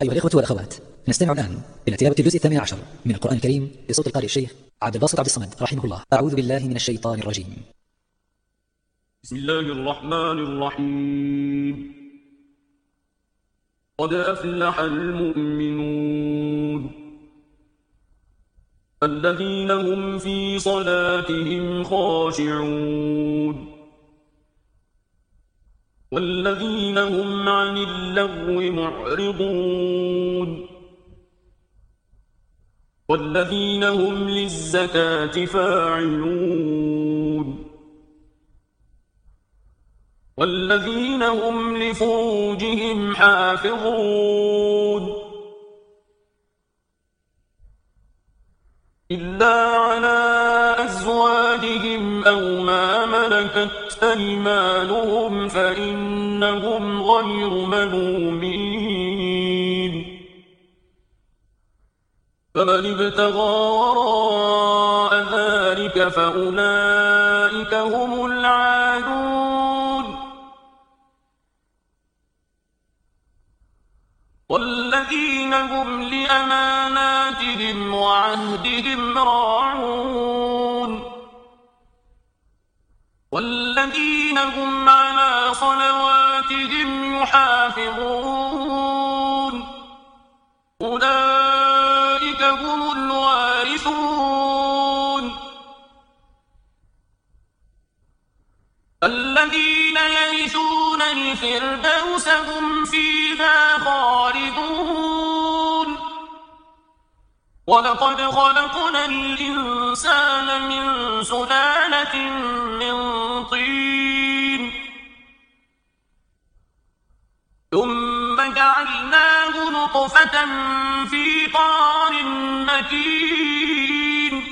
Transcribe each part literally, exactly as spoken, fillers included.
أيها الإخوة والأخوات، نستمع الآن إلى تلاوة الجزء الثامن عشر من القرآن الكريم بصوت القارئ الشيخ عبد الباسط عبد الصمد رحمه الله. أعوذ بالله من الشيطان الرجيم. بسم الله الرحمن الرحيم. قد أفلح المؤمنون الذين هم في صلاتهم خاشعون والذين هم عن اللغو معرضون والذين هم للزكاة فاعلون والذين هم لفروجهم حافظون إلا على أزواجهم أو ما ملكت أيمانهم فإنهم غير ملومين. فمن ابتغى وراء ذلك فأولئك هم العادون. والذين هم لأماناتهم وعهدهم راعون والذين هم على صلواتهم يحافظون أولئك هم الوارثون الذين يرثون الفردوس هم فيها خالدون. ولقد خلقنا الإنسان من سلالة من طين ثم جعلناه نطفة في قرار مكين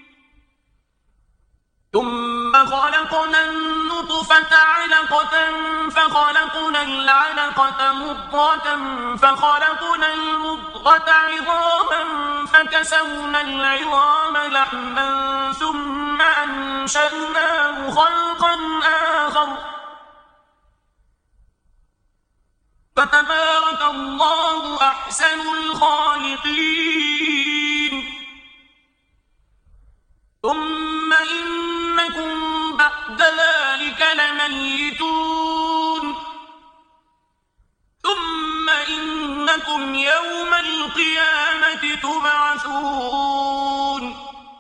ثم خلقنا النطفة علقة فخلقنا العلقة مضغة فخلقنا المضغة عظاما فكسونا العظام لحما ثم أنشأناه خلقا آخر فتبارك الله أحسن الخالقين. ثم إنكم بعد ذلك لميتون ثم إنكم يوم القيامة تبعثون.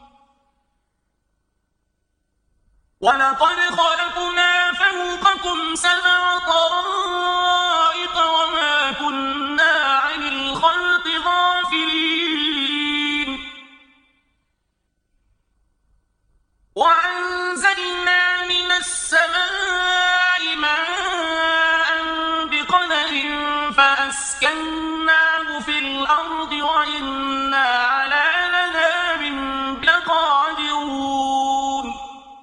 ولقد خلقنا فوقكم سبع طرائق وما كنا عن الخلق غافلين وأنزلنا من السماء ماء بقدر فأسكناه في الأرض وإنا على ذهاب لقادرون.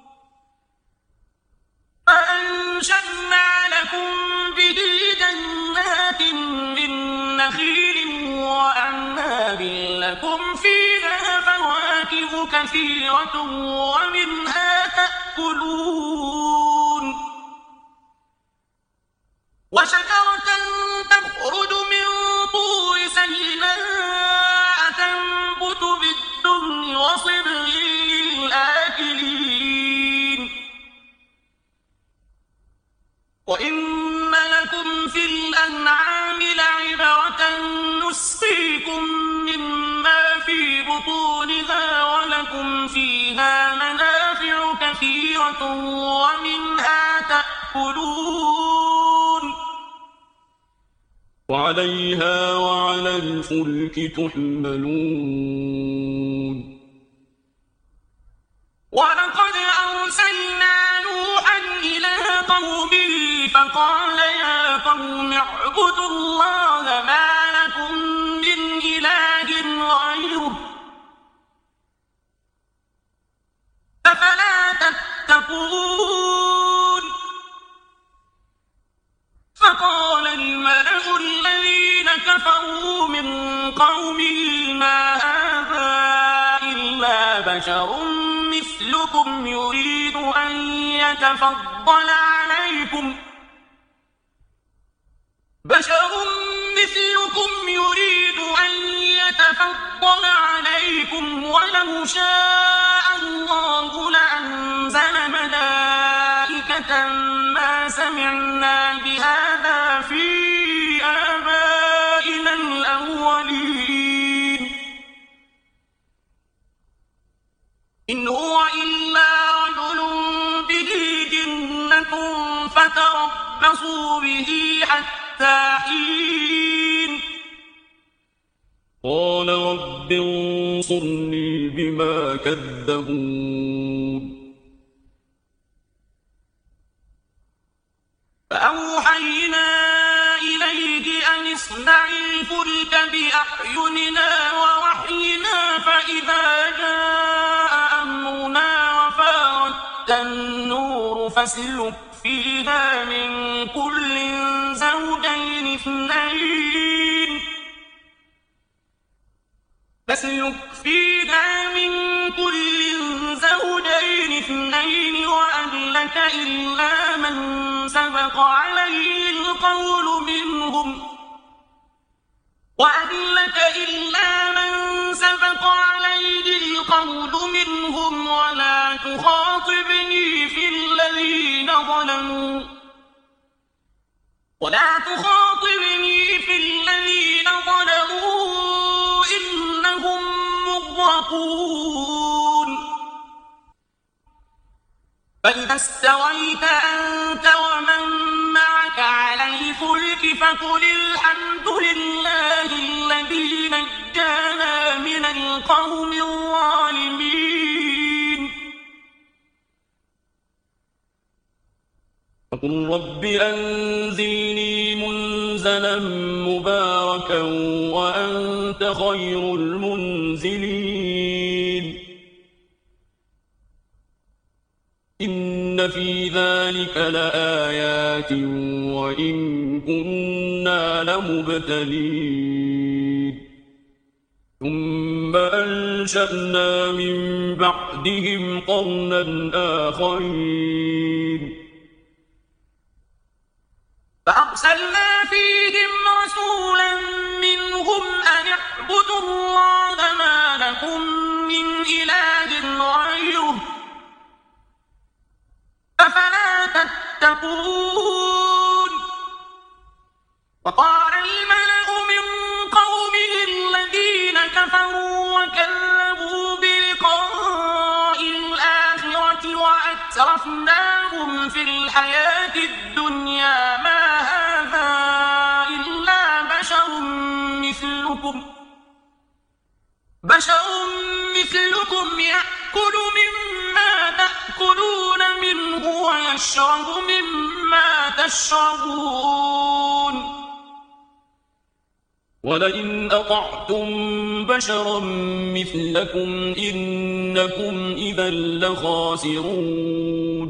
فأنشأنا لكم به جنات من نخيل وأعناب لكم فيها فواكه كثيرة ومنها تأكلون وشجرة تخرج من طور سيناء تنبت بالدهن وصبغ للآكلين وإن لكم في الأنعام لعبرة نسقيكم مما في بطونها ولكم فيها منافع كثيرة ومنها تأكلون وعليها وعلى الفلك تحملون. ولقد أرسلنا نوحا إلى قومه فقال يا قوم اعبدوا الله ما لكم من إله غيره أفلا تتقون. فقال الملأ الذين كفروا من قومه ما هذا إلا بشر مثلكم يريد أن يتفضل عليكم بشر مثلكم يريد تفضل عليكم ولو شاء الله لأنزل ملائكة ما سمعنا بهذا في آبائنا الأولين إن هو إلا رجل به جنة فتربصوا به حتى حين قال رب انصرني بما كذبون فأوحينا إليه أن اصنع الفلك بأعيننا ووحينا فإذا جاء أمرنا وفارت النور فاسلك فيها من كل زوجين اثنين فاسلك فيها من كل زوجين اثنين وأهلك إلا من سبق عليه القول منهم وأهلك إلا من سبق عليه القول منهم ولا تخاطبني في الذين ظلموا ولا تخاطبني في الذين ظلموا إنهم مغرقون فإذا استويت أنت ومن معك على الفلك فقل الحمد لله الذي نجانا من القوم الظالمين فقل رب أنزلني منزلا مباركا وأنت خير المنزلين إن في ذلك لآيات وإن كنا لمبتلين ثم أنشأنا من بعدهم قرنا آخرين فأرسلنا فيهم رسولا منهم أن اعبدوا الله ما لكم من إله غيره أفلا تتقون وقال الملأ من قومه الذين كفروا وكذبوا بلقاء الآخرة وأترفناهم في الحياة الدنيا ما هذا إلا بشر مثلكم بشر مثلكم يأكل مما تأكلون منه ويشرب مما تشربون ولئن أطعتم بشرا مثلكم إنكم إذا لخاسرون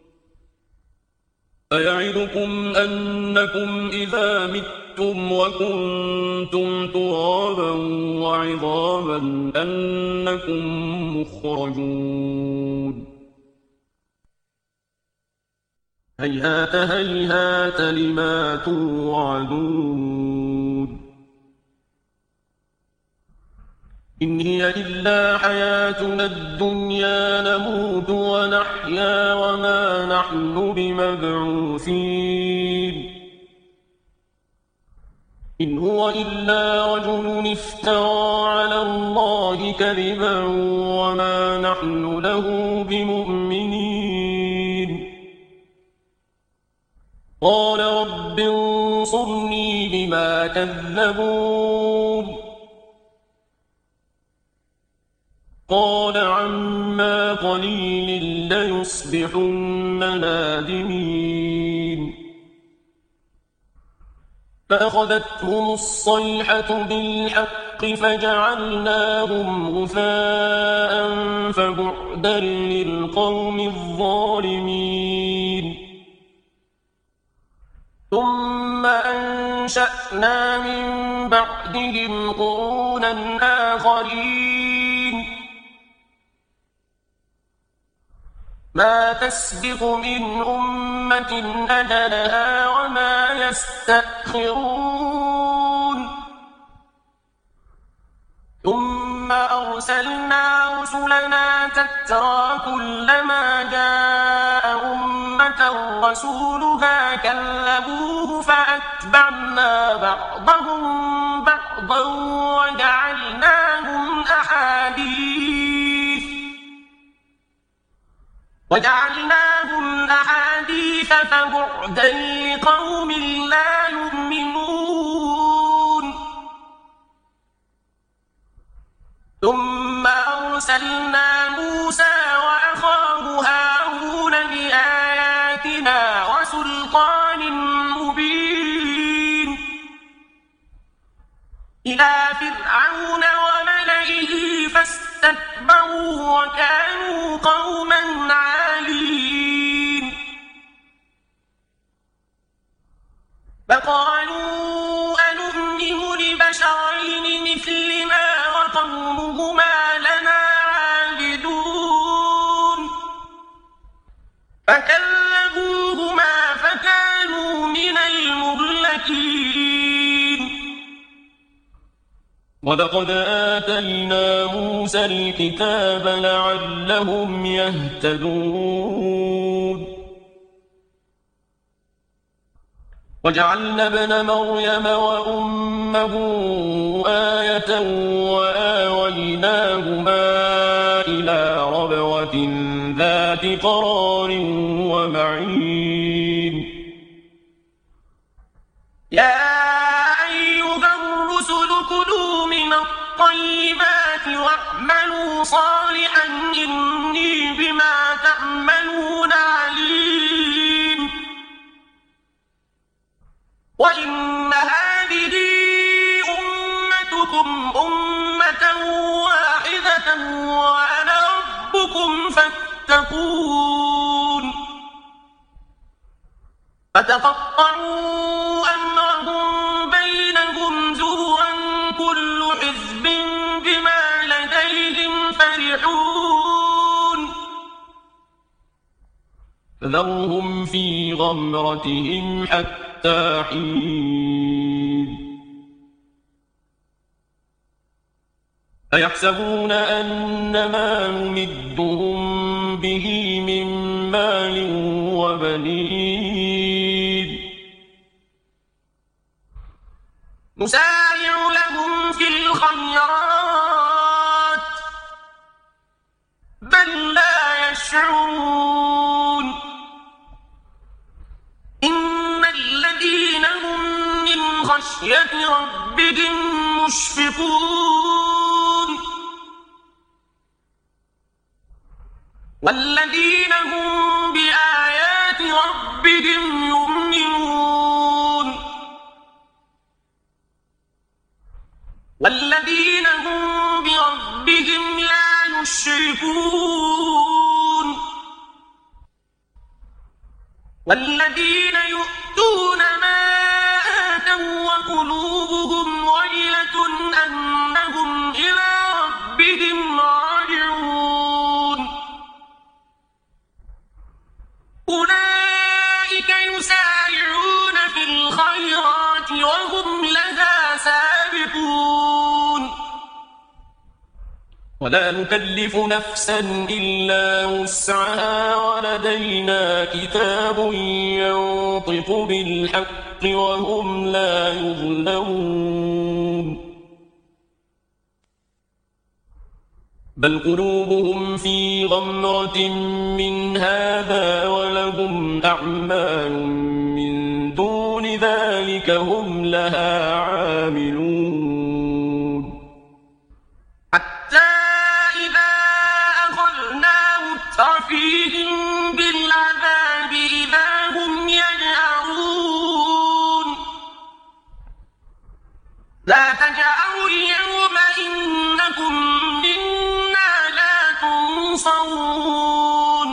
أيعدكم أنكم إذا متم وكنتم ترابا وعظاما أنكم مخرجون هيهات هيهات لما توعدون إن هي إلا حياتنا الدنيا نموت ونحيا وما نحن بمبعوثين إن هو إلا رجل افترى على الله كذبا وما نحن له بمؤمنين قال رب انصرني بما كذبون قال عما قليل ليصبحن نادمين فأخذتهم الصيحة بالحق فجعلناهم غثاء فبعدا للقوم الظالمين ثم أنشأنا من بعدهم قرونا آخرين ما تسبق من أمة أجلها وما يستأخرون أرسلنا رسلنا تترى كلما جاء أمة رسولها كذبوه فأتبعنا بعضهم بعضا وجعلناهم أحاديث وجعلناهم أحاديث فبعدا لقوم لا يؤمنون ثم أرسلنا موسى وأخاه هارون بآياتنا وسلطان مبين إلى فرعون وملئه فاستكبروا وكانوا قوما عالين فقالوا أنؤمن لبشرين مثلنا وقومهما لنا عابدون فكذبوهما فكانوا من المهلكين ولقد آتينا موسى الكتاب لعلهم يهتدون وجعلنا ابن مريم وأمه آية وآويناهما إلى ربوة ذات قرار ومعين يا أيها الرسل كلوا من الطيبات واعملوا صالحا إني بما تعملون عليم وإن هذه أمتكم أمة واحدة وأنا ربكم فاتقون فتقطعوا أمرهم بينهم زبرا كل حزب بما لديهم فرحون فذرهم في غمرتهم حتى حين أيحسبون أن ما نمدهم به من مال وبنين نسارع لهم في الخيرات بل لا يشعرون إن الذين هم من خشية ربهم مشفقون والذين هم بآيات ربهم يؤمنون والذين هم بربهم لا يشركون والذين يؤتون ما آتوا وقلوبهم وجلة أنهم إلى ربهم راجعون أولئك يسارعون في الخيرات وهم لها سابقون ولا نكلف نفسا إلا وسعها ولدينا كتاب ينطق بالحق وهم لا يظلمون بل قلوبهم في غمرة من هذا ولهم أعمال من دون ذلك هم لها عاملون حتى إذا أخذنا مترفيهم بالعذاب إذا هم يجأرون لا تجأروا اليوم إنكم منا لا تنصرون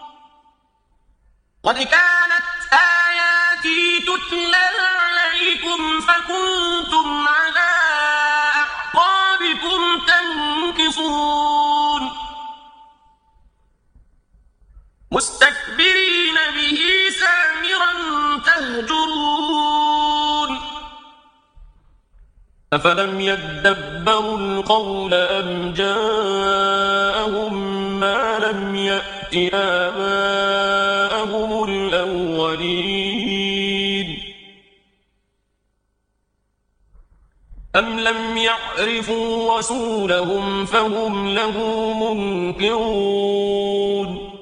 قد كانت آياتي تتلى عليكم فكنتم على أعقابكم تنكصون مستكبرين به سامرا تهجرون أفلم يدبروا القول أم جاءهم ما لم يأت آباءهم الأولين أم لم يعرفوا رسولهم فهم له منكرون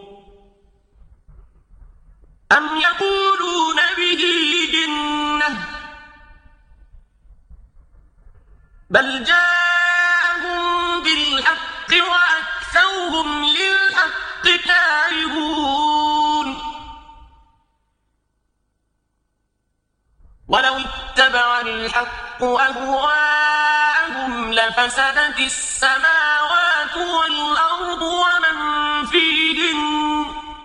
أم يقولون به جنة بل جاءهم بالحق وأكثرهم للحق كارهون ولو اتبع الحق أهواءهم لفسدت السماوات والأرض ومن فيهن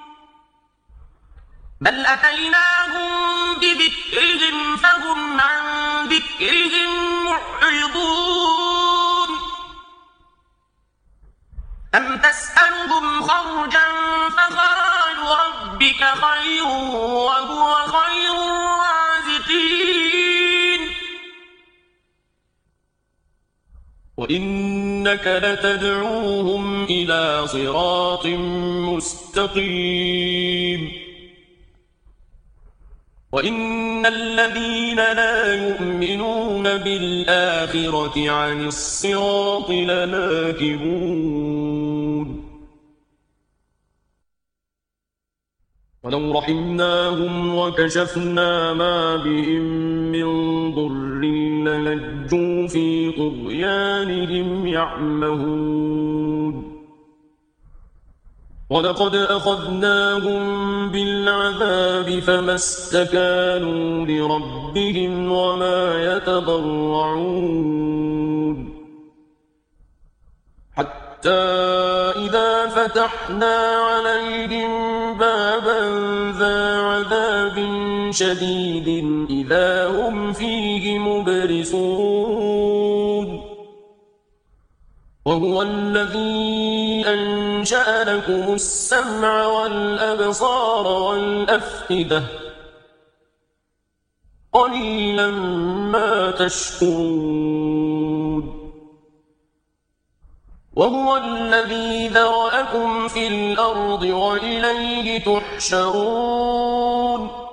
بل أتيناهم بذكرهم فهم عن ذكرهم معرضون أم تسألهم خرجا فخراج ربك خير وهو خير الرازقين وإنك لتدعوهم إلى صراط مستقيم وإن الذين لا يؤمنون بالآخرة عن الصراط لناكبون ولو رحمناهم وكشفنا ما بهم من ضر للجوا في طغيانهم يعمهون ولقد أخذناهم بالعذاب فما استكانوا لربهم وما يتضرعون حتى إذا فتحنا عليهم بابا ذا عذاب شديد إذا هم فيه مبلسون وهو الذي أنشأ لكم السمع والأبصار والأفئدة قليلا ما تشكرون وهو الذي ذرأكم في الأرض وإليه تحشرون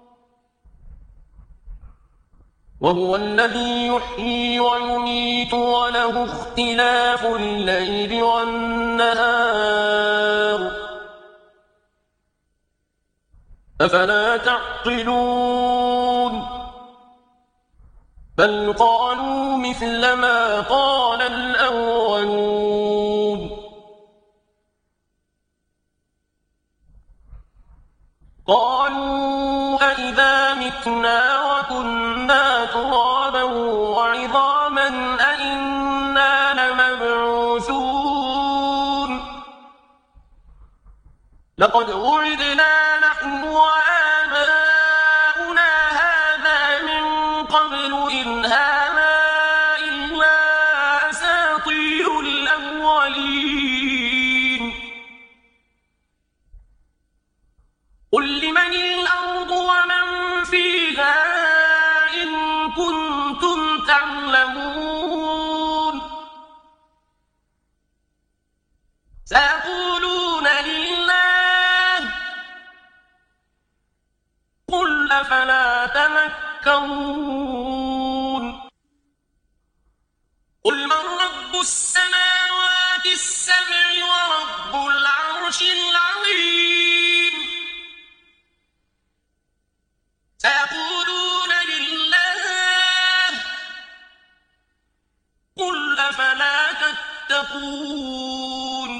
وهو الذي يحيي ويميت وله اختلاف الليل والنهار أفلا تعقلون بل قالوا مثل ما قال الأولون قالوا أئذا متنا وكنا ترابا وعظاما أئنا لمبعوثون لقد وعدنا نحن وآباؤنا هذا من قبل إن هذا إلا أساطير الأولين قل لمن الأرض ومن فيها إن كنتم تعلمون سيقولون لله قل أفلا تذكرون قل من رب السماوات السبع ورب العرش العظيم سيقولون لله قل أفلا تتقون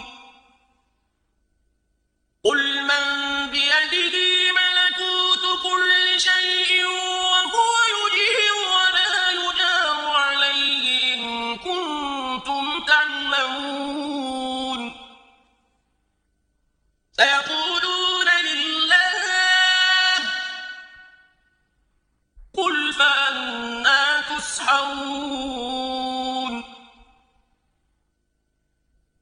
قل من بيده ملكوت كل شيء وهو يجير ولا يجار عليه إن كنتم تعلمون سيقولون لله قل فأنا تسحرون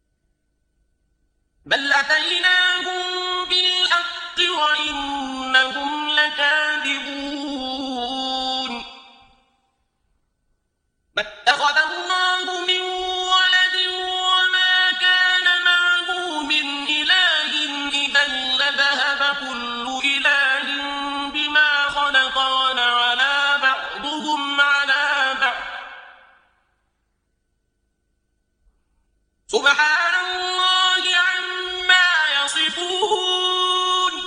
سبحان الله عما يصفون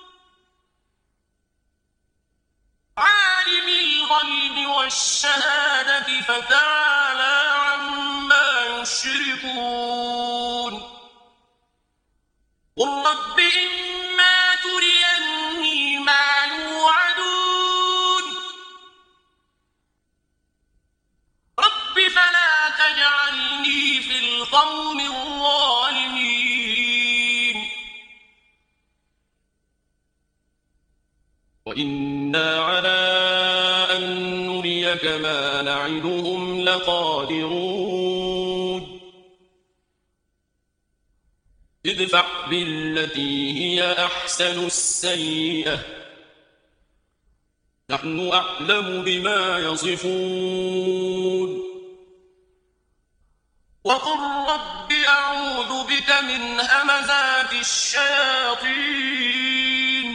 عالم الغيب والشهادة فتعالى عما يشركون قل رب إما تريني ما يوعدون رب فلا تجعلني في القوم الظالمين وإنا على أن نريك ما نعدهم لقادرون ادفع بالتي هي أحسن السيئة نحن أعلم بما يصفون وقل رب أعوذ بك من همزات الشياطين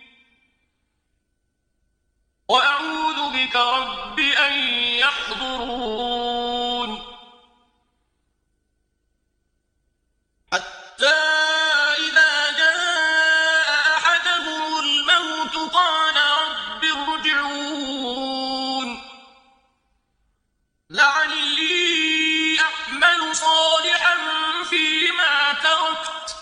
وأعوذ بك رب أن يحضرون حتى إذا جاء أحدهم الموت قال رب ارجعون لعلي أعمل صالحا فيما تركت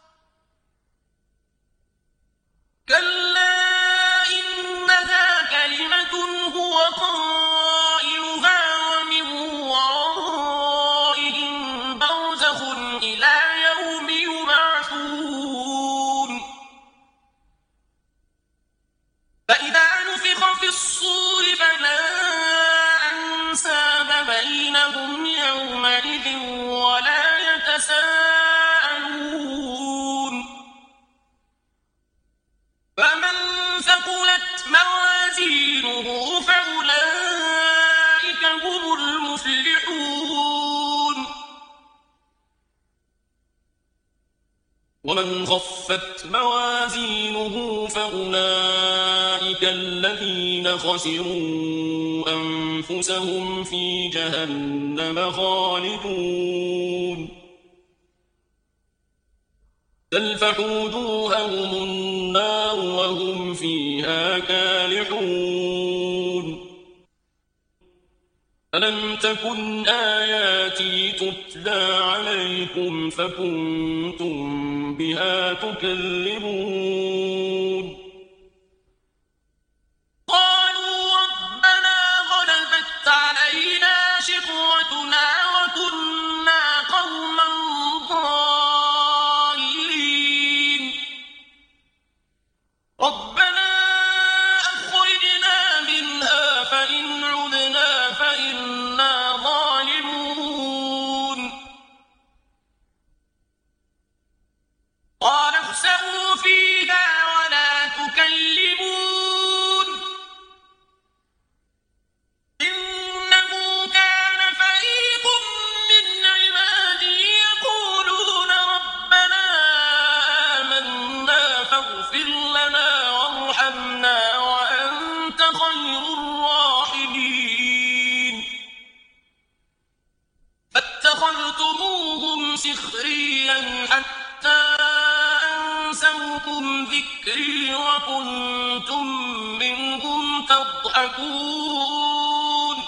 كلا إنها كلمة هو قائلها ومن ورائهم برزخ إلى يوم يبعثون فإذا نفخ في الصور فلا أنساب بينهم يومئذ ولا يتساءلون فمن ثقلت موازينه فأولئك هم المفلحون ومن خفت موازينه فأولئك الذين خسروا أنفسهم في جهنم خالدون تلفح وجوههم النار وهم فيها كالحون ألم تكن آياتي تتلى عليكم فكنتم بها تكذبون قالوا ربنا غلبت علينا شقوتنا وكنا قوما ضالين ربنا أخرجنا منها فإن عدنا فإنا ظالمون قال اخسئوا فيها ولا تكلمون إنه كان فريق من عبادي يقولون ربنا آمنا فاغفر لنا وارحمنا وأنت خير الراحمين فاتخذتموهم سخريا حتى أنسوكم ذكري وكنتم منهم تضحكون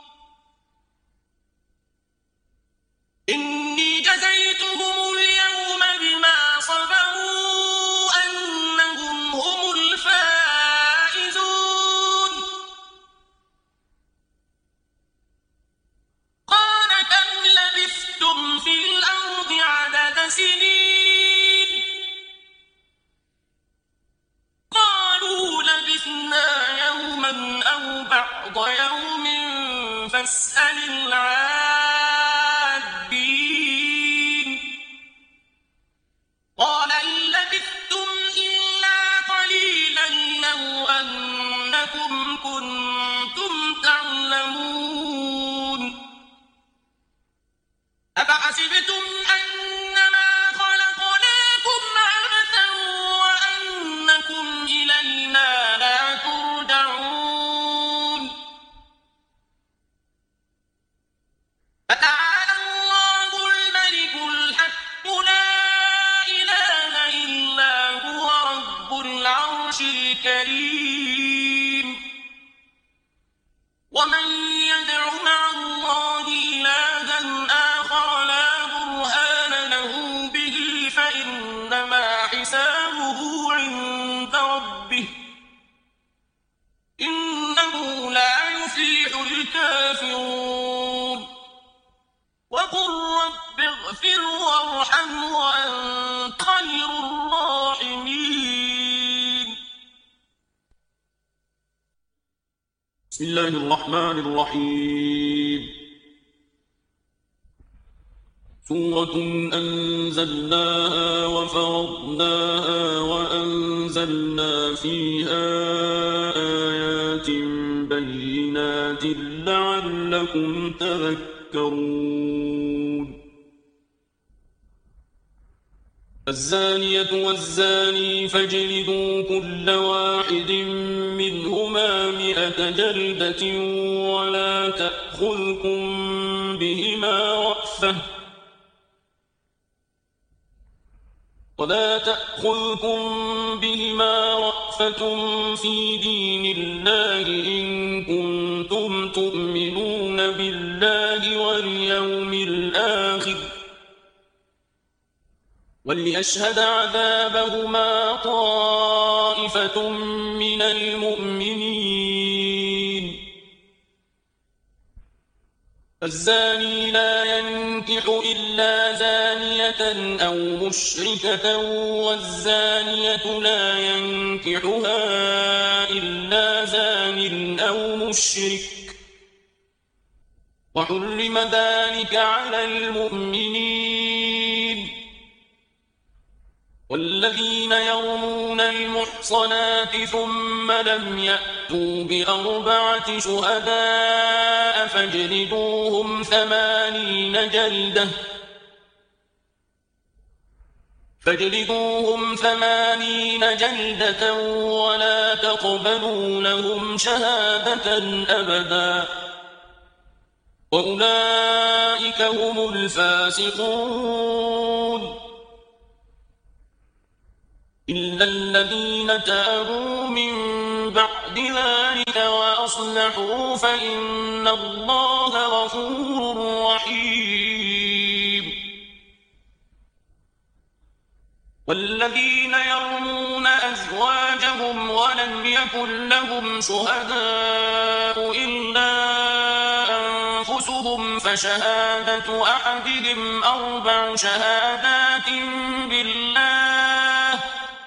إني جزيتهم اليوم بما صبروا أنهم هم الفائزون قال كم لبثتم في الأرض عدد سنين قالوا لبثنا يوما أو بعض يوم فاسأل العادين قال إن لبثتم إلا قليلا لو أنكم كنتم تعلمون أفحسبتم أنما خلقناكم عبثا وأنكم إلينا لا ترجعون وارحم وأنت خير الراحمين. بسم الله الرحمن الرحيم. سورة أنزلناها وفرضناها وأنزلنا فيها آيات بينات لعلكم تذكرون. الزانية والزاني فاجلدوا كل واحد منهما مئة جلدة ولا تأخذكم بهما رأفة ولا تأخذكم بهما رأفة في دين الله إن كنتم تؤمنون بالله واليوم الآخر وليشهد عذابهما طائفة من المؤمنين. الزاني لا ينكح إلا زانية أو مشركة والزانية لا ينكحها إلا زان أو مشرك وحرم ذلك على المؤمنين. والذين يرمون المحصنات ثم لم يأتوا بأربعة شهداء فاجلدوهم ثمانين جلدة فاجلدوهم ثمانين جلدة ولا تقبلوا لهم شهادة أبدا وأولئك هم الفاسقون. إلا الذين تابوا من بعد ذلك وأصلحوا فإن الله غفور رحيم. والذين يرمون أزواجهم ولم يكن لهم شهداء إلا أنفسهم فشهادة أحدهم أربع شهادات بالله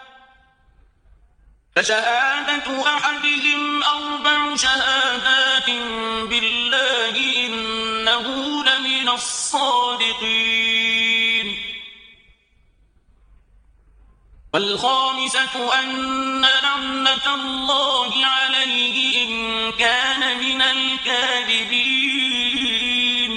فشهادة أحدهم أربع شهادات بالله إنه لمن الصادقين. والخامسة أن لعنة الله عليه إن كان من الكاذبين.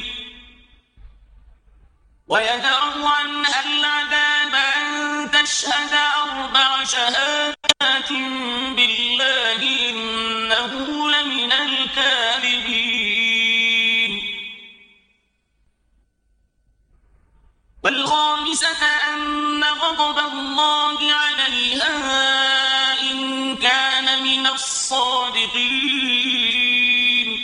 ويدرأ عنها العذاب أن تشهد أربع شهادات بالله إنه لمن الكاذبين. والخامسة أن غضب الله عليها إن كان من الصادقين.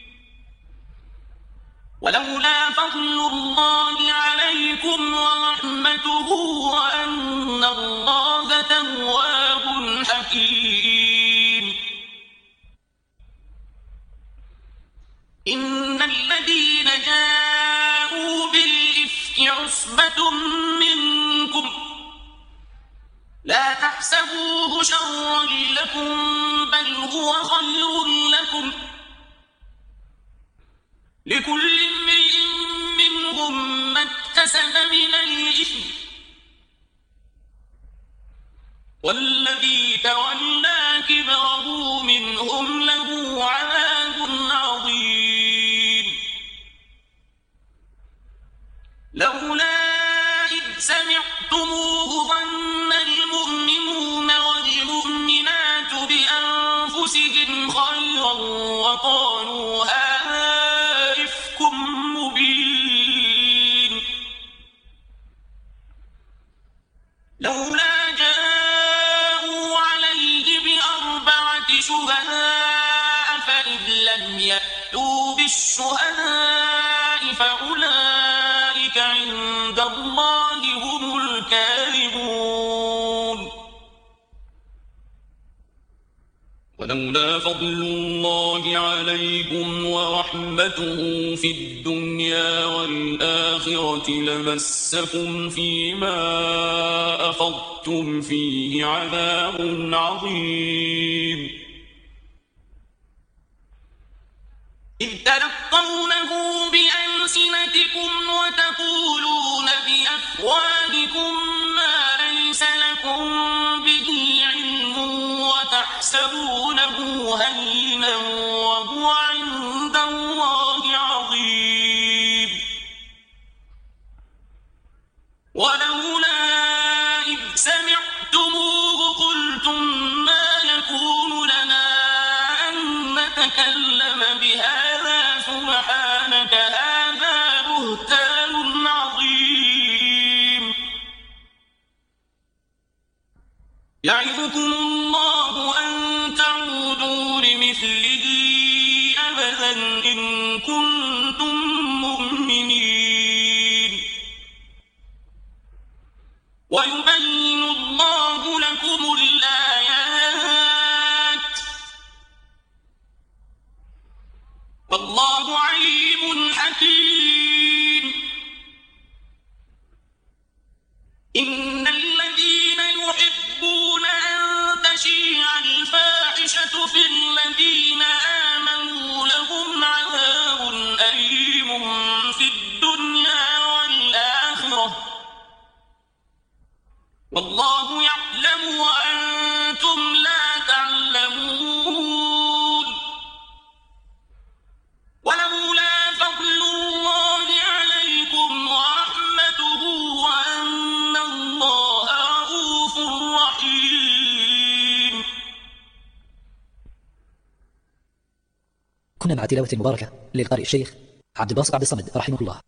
ولولا فضل الله عليكم ورحمته وأن الله تواب حكيم. إن الذين جاءوا بالإفك عصبة منكم لا تحسبوه شرا لكم بل هو خير لكم لكل امرئ منهم ما اكتسب من الإثم والذي تولى كبره منهم له عذاب عظيم. لولا إذ سمعتموه ظن المؤمنون والمؤمنات بأنفسهم خيرا وقالوا هذا إفك مبين. لولا جاءوا عليه بأربعة شهداء فإذ لم يأتوا بالشهداء فأولئك عند الله هم الكاذبون. ولولا فضل الله عليكم ورحمته في الدنيا والآخرة لمسكم فيما أفضتم فيه عذاب عظيم إذ تلقونه بألسنتكم وتقولون بأفواهكم ما ليس لكم به علم وتحسبونه هينا وهو عند الله عظيم ولولا إذ سمعتموه قلتم ما يكون لنا أن نتكلم بهذا سبحانك هذا بهتان عظيم يعظكم الله أن تعودوا لمثله أبدا إن كنتم مؤمنين ويبين الله لكم الآيات والله عليم حكيم إن الذين يحبون أن تشيع الفاحشة في الذين آمنوا لهم عذاب أليم في الدنيا والآخرة والله يعلم وأنتم لا تعلمون ولولا فضل الله عليكم ورحمته وأن الله رؤوف رحيم. كنا مع تلاوة مباركة للقارئ الشيخ عبد الباسط عبد الصمد رحمه الله.